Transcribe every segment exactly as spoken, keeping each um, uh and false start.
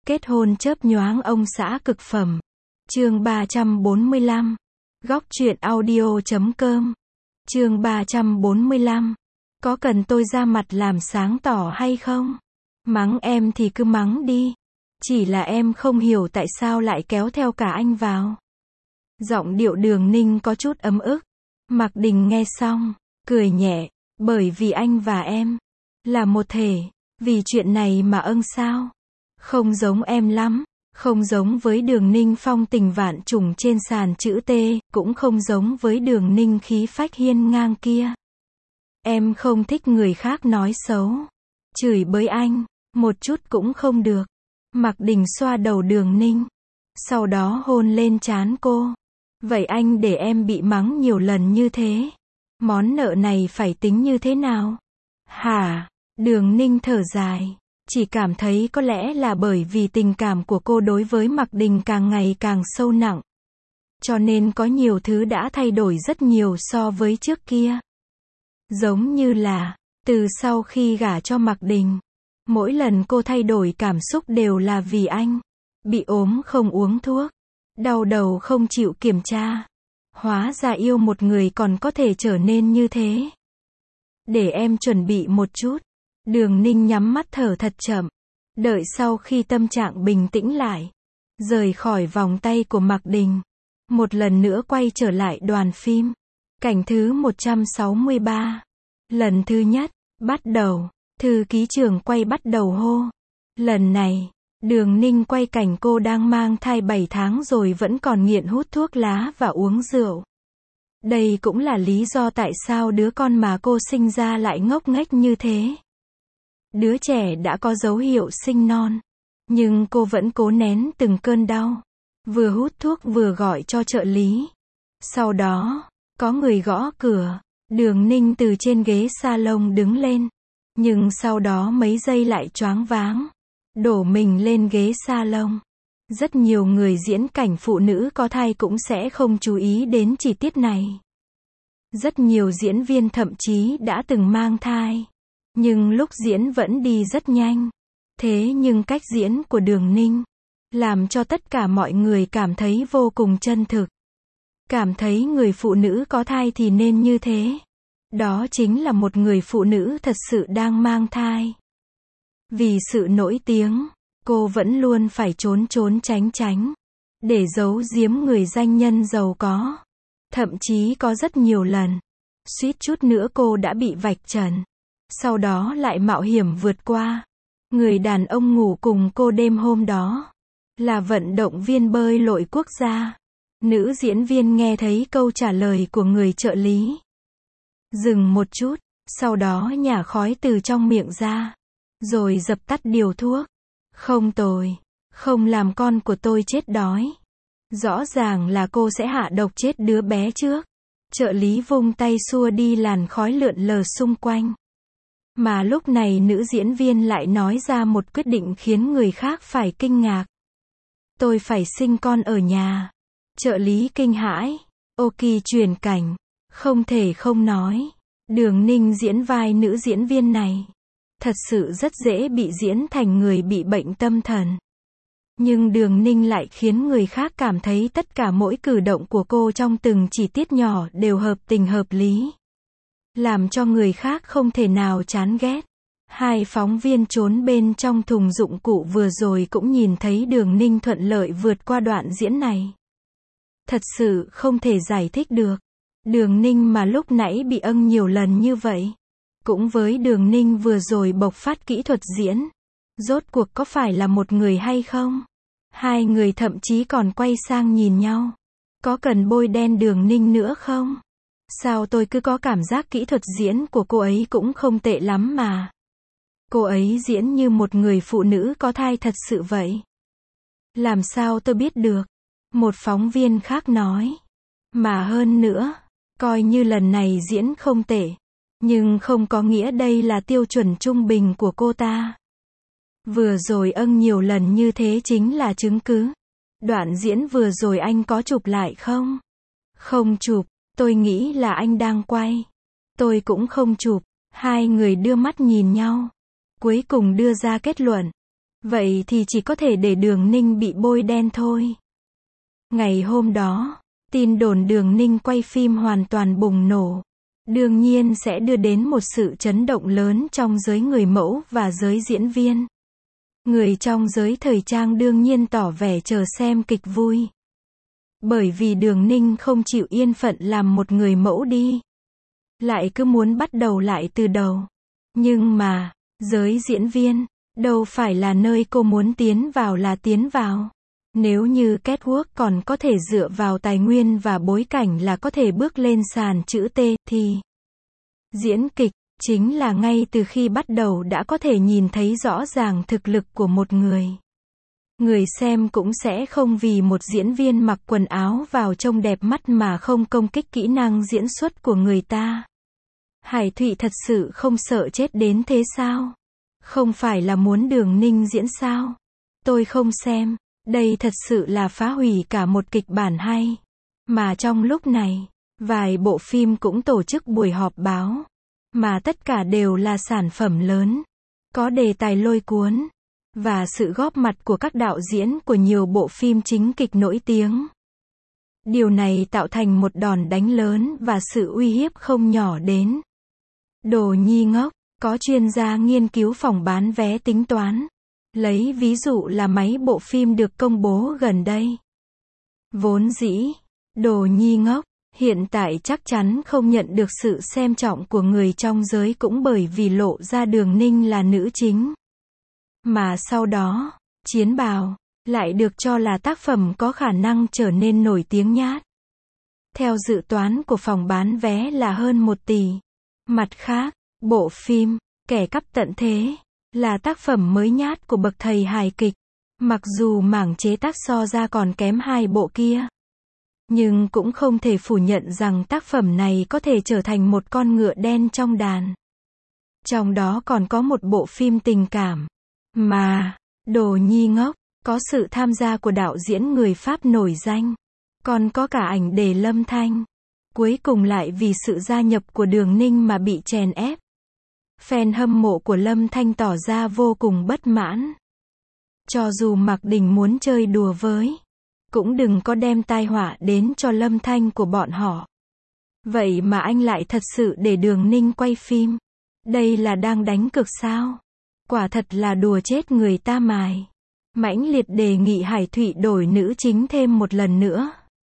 Kết hôn chớp nhoáng ông xã cực phẩm. Chương ba trăm bốn mươi lăm. Góc truyện audio chấm com. Chương ba trăm bốn mươi lăm. Có cần tôi ra mặt làm sáng tỏ hay không? Mắng em thì cứ mắng đi. Chỉ là em không hiểu tại sao lại kéo theo cả anh vào. Giọng điệu Đường Ninh có chút ấm ức. Mạc Đình nghe xong, cười nhẹ, bởi vì anh và em là một thể, vì chuyện này mà âng sao? Không giống em lắm, không giống với Đường Ninh phong tình vạn trùng trên sàn chữ T, cũng không giống với Đường Ninh khí phách hiên ngang kia. Em không thích người khác nói xấu, chửi bới anh, một chút cũng không được. Mạc Đình xoa đầu Đường Ninh, sau đó hôn lên trán cô. Vậy anh để em bị mắng nhiều lần như thế, món nợ này phải tính như thế nào? Hả? Đường Ninh thở dài, chỉ cảm thấy có lẽ là bởi vì tình cảm của cô đối với Mạc Đình càng ngày càng sâu nặng, cho nên có nhiều thứ đã thay đổi rất nhiều so với trước kia. Giống như là, từ sau khi gả cho Mạc Đình, mỗi lần cô thay đổi cảm xúc đều là vì anh. Bị ốm không uống thuốc, đau đầu không chịu kiểm tra. Hóa ra yêu một người còn có thể trở nên như thế. Để em chuẩn bị một chút. Đường Ninh nhắm mắt thở thật chậm. Đợi sau khi tâm trạng bình tĩnh lại, rời khỏi vòng tay của Mạc Đình, một lần nữa quay trở lại đoàn phim. Cảnh thứ một trăm sáu mươi ba. Lần thứ nhất, bắt đầu. Thư ký trưởng quay bắt đầu hô. Lần này, Đường Ninh quay cảnh cô đang mang thai bảy tháng rồi vẫn còn nghiện hút thuốc lá và uống rượu. Đây cũng là lý do tại sao đứa con mà cô sinh ra lại ngốc nghếch như thế. Đứa trẻ đã có dấu hiệu sinh non, nhưng cô vẫn cố nén từng cơn đau. Vừa hút thuốc vừa gọi cho trợ lý. Sau đó, có người gõ cửa. Đường Ninh từ trên ghế salon đứng lên. Nhưng sau đó mấy giây lại choáng váng, đổ mình lên ghế salon. Rất nhiều người diễn cảnh phụ nữ có thai cũng sẽ không chú ý đến chi tiết này. Rất nhiều diễn viên thậm chí đã từng mang thai, nhưng lúc diễn vẫn đi rất nhanh. Thế nhưng cách diễn của Đường Ninh làm cho tất cả mọi người cảm thấy vô cùng chân thực. Cảm thấy người phụ nữ có thai thì nên như thế. Đó chính là một người phụ nữ thật sự đang mang thai. Vì sự nổi tiếng, cô vẫn luôn phải trốn trốn tránh tránh, để giấu giếm người danh nhân giàu có. Thậm chí có rất nhiều lần, suýt chút nữa cô đã bị vạch trần. Sau đó lại mạo hiểm vượt qua. Người đàn ông ngủ cùng cô đêm hôm đó là vận động viên bơi lội quốc gia. Nữ diễn viên nghe thấy câu trả lời của người trợ lý, dừng một chút, sau đó nhả khói từ trong miệng ra, rồi dập tắt điều thuốc. Không tồi, không làm con của tôi chết đói. Rõ ràng là cô sẽ hạ độc chết đứa bé trước. Trợ lý vung tay xua đi làn khói lượn lờ xung quanh. Mà lúc này nữ diễn viên lại nói ra một quyết định khiến người khác phải kinh ngạc. Tôi phải sinh con ở nhà. Trợ lý kinh hãi. Ok, chuyển cảnh. Không thể không nói, Đường Ninh diễn vai nữ diễn viên này thật sự rất dễ bị diễn thành người bị bệnh tâm thần. Nhưng Đường Ninh lại khiến người khác cảm thấy tất cả mỗi cử động của cô trong từng chi tiết nhỏ đều hợp tình hợp lý, làm cho người khác không thể nào chán ghét. Hai phóng viên trốn bên trong thùng dụng cụ vừa rồi cũng nhìn thấy Đường Ninh thuận lợi vượt qua đoạn diễn này. Thật sự không thể giải thích được. Đường Ninh mà lúc nãy bị âng nhiều lần như vậy, cũng với Đường Ninh vừa rồi bộc phát kỹ thuật diễn, rốt cuộc có phải là một người hay không? Hai người thậm chí còn quay sang nhìn nhau. Có cần bôi đen Đường Ninh nữa không? Sao tôi cứ có cảm giác kỹ thuật diễn của cô ấy cũng không tệ lắm mà. Cô ấy diễn như một người phụ nữ có thai thật sự vậy. Làm sao tôi biết được? Một phóng viên khác nói. Mà hơn nữa, coi như lần này diễn không tệ, nhưng không có nghĩa đây là tiêu chuẩn trung bình của cô ta. Vừa rồi âng nhiều lần như thế chính là chứng cứ. Đoạn diễn vừa rồi anh có chụp lại không? Không chụp, tôi nghĩ là anh đang quay. Tôi cũng không chụp. Hai người đưa mắt nhìn nhau, cuối cùng đưa ra kết luận. Vậy thì chỉ có thể để Đường Ninh bị bôi đen thôi. Ngày hôm đó, tin đồn Đường Ninh quay phim hoàn toàn bùng nổ. Đương nhiên sẽ đưa đến một sự chấn động lớn trong giới người mẫu và giới diễn viên. Người trong giới thời trang đương nhiên tỏ vẻ chờ xem kịch vui. Bởi vì Đường Ninh không chịu yên phận làm một người mẫu đi. Lại cứ muốn bắt đầu lại từ đầu. Nhưng mà, giới diễn viên, đâu phải là nơi cô muốn tiến vào là tiến vào. Nếu như catwalk còn có thể dựa vào tài nguyên và bối cảnh là có thể bước lên sàn chữ T, thì diễn kịch, chính là ngay từ khi bắt đầu đã có thể nhìn thấy rõ ràng thực lực của một người. Người xem cũng sẽ không vì một diễn viên mặc quần áo vào trông đẹp mắt mà không công kích kỹ năng diễn xuất của người ta. Hải Thụy thật sự không sợ chết đến thế sao? Không phải là muốn Đường Ninh diễn sao? Tôi không xem. Đây thật sự là phá hủy cả một kịch bản hay. Mà trong lúc này, vài bộ phim cũng tổ chức buổi họp báo. Mà tất cả đều là sản phẩm lớn. Có đề tài lôi cuốn. Và sự góp mặt của các đạo diễn của nhiều bộ phim chính kịch nổi tiếng. Điều này tạo thành một đòn đánh lớn và sự uy hiếp không nhỏ đến Đồ Nhi ngốc. Có chuyên gia nghiên cứu phòng bán vé tính toán. Lấy ví dụ là mấy bộ phim được công bố gần đây. Vốn dĩ, Đồ Nhi ngốc, hiện tại chắc chắn không nhận được sự xem trọng của người trong giới cũng bởi vì lộ ra Đường Ninh là nữ chính. Mà sau đó, Chiến Bào, lại được cho là tác phẩm có khả năng trở nên nổi tiếng nhát. Theo dự toán của phòng bán vé là hơn một tỷ. Mặt khác, bộ phim, Kẻ Cắp Tận Thế, là tác phẩm mới nhát của bậc thầy hài kịch. Mặc dù mảng chế tác so ra còn kém hai bộ kia. Nhưng cũng không thể phủ nhận rằng tác phẩm này có thể trở thành một con ngựa đen trong đàn. Trong đó còn có một bộ phim tình cảm. Mà, Đồ Nhi ngốc, có sự tham gia của đạo diễn người Pháp nổi danh. Còn có cả ảnh đề Lâm Thanh. Cuối cùng lại vì sự gia nhập của Đường Ninh mà bị chèn ép. Fan hâm mộ của Lâm Thanh tỏ ra vô cùng bất mãn. Cho dù Mạc Đình muốn chơi đùa với, cũng đừng có đem tai họa đến cho Lâm Thanh của bọn họ. Vậy mà anh lại thật sự để Đường Ninh quay phim. Đây là đang đánh cược sao? Quả thật là đùa chết người ta mài. Mãnh liệt đề nghị Hải Thụy đổi nữ chính thêm một lần nữa.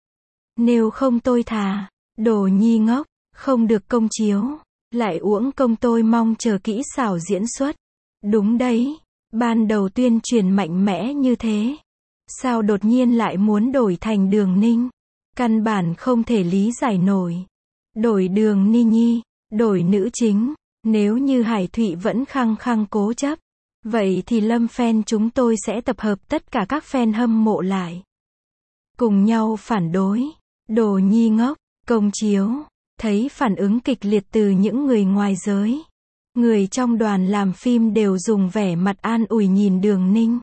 Nếu không tôi thà, Đồ Nhi ngốc, không được công chiếu. Lại uổng công tôi mong chờ kỹ xảo diễn xuất. Đúng đấy, ban đầu tuyên truyền mạnh mẽ như thế. Sao đột nhiên lại muốn đổi thành Đường Ninh? Căn bản không thể lý giải nổi. Đổi Đường Ni Nhi, đổi nữ chính. Nếu như Hải Thụy vẫn khăng khăng cố chấp, vậy thì Lâm fan chúng tôi sẽ tập hợp tất cả các fan hâm mộ lại. Cùng nhau phản đối. Đồ Nhi ngốc, công chiếu. Thấy phản ứng kịch liệt từ những người ngoài giới. Người trong đoàn làm phim đều dùng vẻ mặt an ủi nhìn Đường Ninh.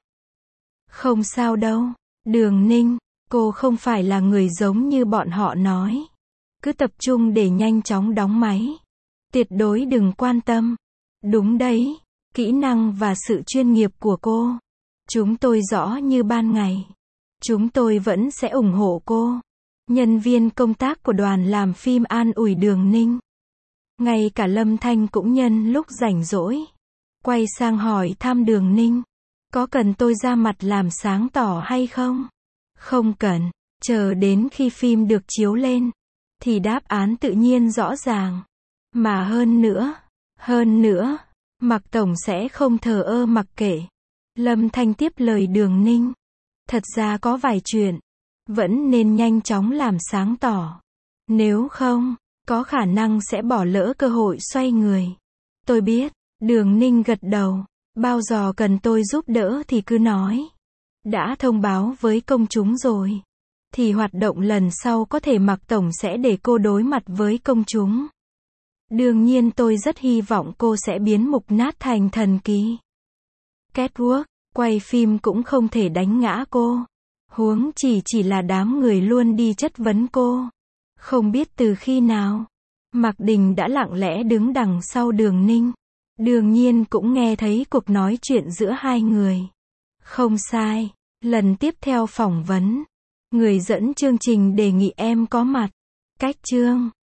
Không sao đâu, Đường Ninh, cô không phải là người giống như bọn họ nói. Cứ tập trung để nhanh chóng đóng máy. Tuyệt đối đừng quan tâm. Đúng đấy, kỹ năng và sự chuyên nghiệp của cô. Chúng tôi rõ như ban ngày. Chúng tôi vẫn sẽ ủng hộ cô. Nhân viên công tác của đoàn làm phim an ủi Đường Ninh. Ngay cả Lâm Thanh cũng nhân lúc rảnh rỗi. Quay sang hỏi thăm Đường Ninh. Có cần tôi ra mặt làm sáng tỏ hay không? Không cần. Chờ đến khi phim được chiếu lên. Thì đáp án tự nhiên rõ ràng. Mà hơn nữa. Hơn nữa. Mạc Tổng sẽ không thờ ơ mặc kệ. Lâm Thanh tiếp lời Đường Ninh. Thật ra có vài chuyện. Vẫn nên nhanh chóng làm sáng tỏ. Nếu không, có khả năng sẽ bỏ lỡ cơ hội xoay người. Tôi biết. Đường Ninh gật đầu. Bao giờ cần tôi giúp đỡ thì cứ nói. Đã thông báo với công chúng rồi. Thì hoạt động lần sau có thể Mạc Tổng sẽ để cô đối mặt với công chúng. Đương nhiên tôi rất hy vọng cô sẽ biến mục nát thành thần kỳ. Catwalk, quay phim cũng không thể đánh ngã cô. Huống chỉ chỉ là đám người luôn đi chất vấn cô. Không biết từ khi nào, Mạc Đình đã lặng lẽ đứng đằng sau Đường Ninh. Đương nhiên cũng nghe thấy cuộc nói chuyện giữa hai người. Không sai. Lần tiếp theo phỏng vấn. Người dẫn chương trình đề nghị em có mặt. Cách chương.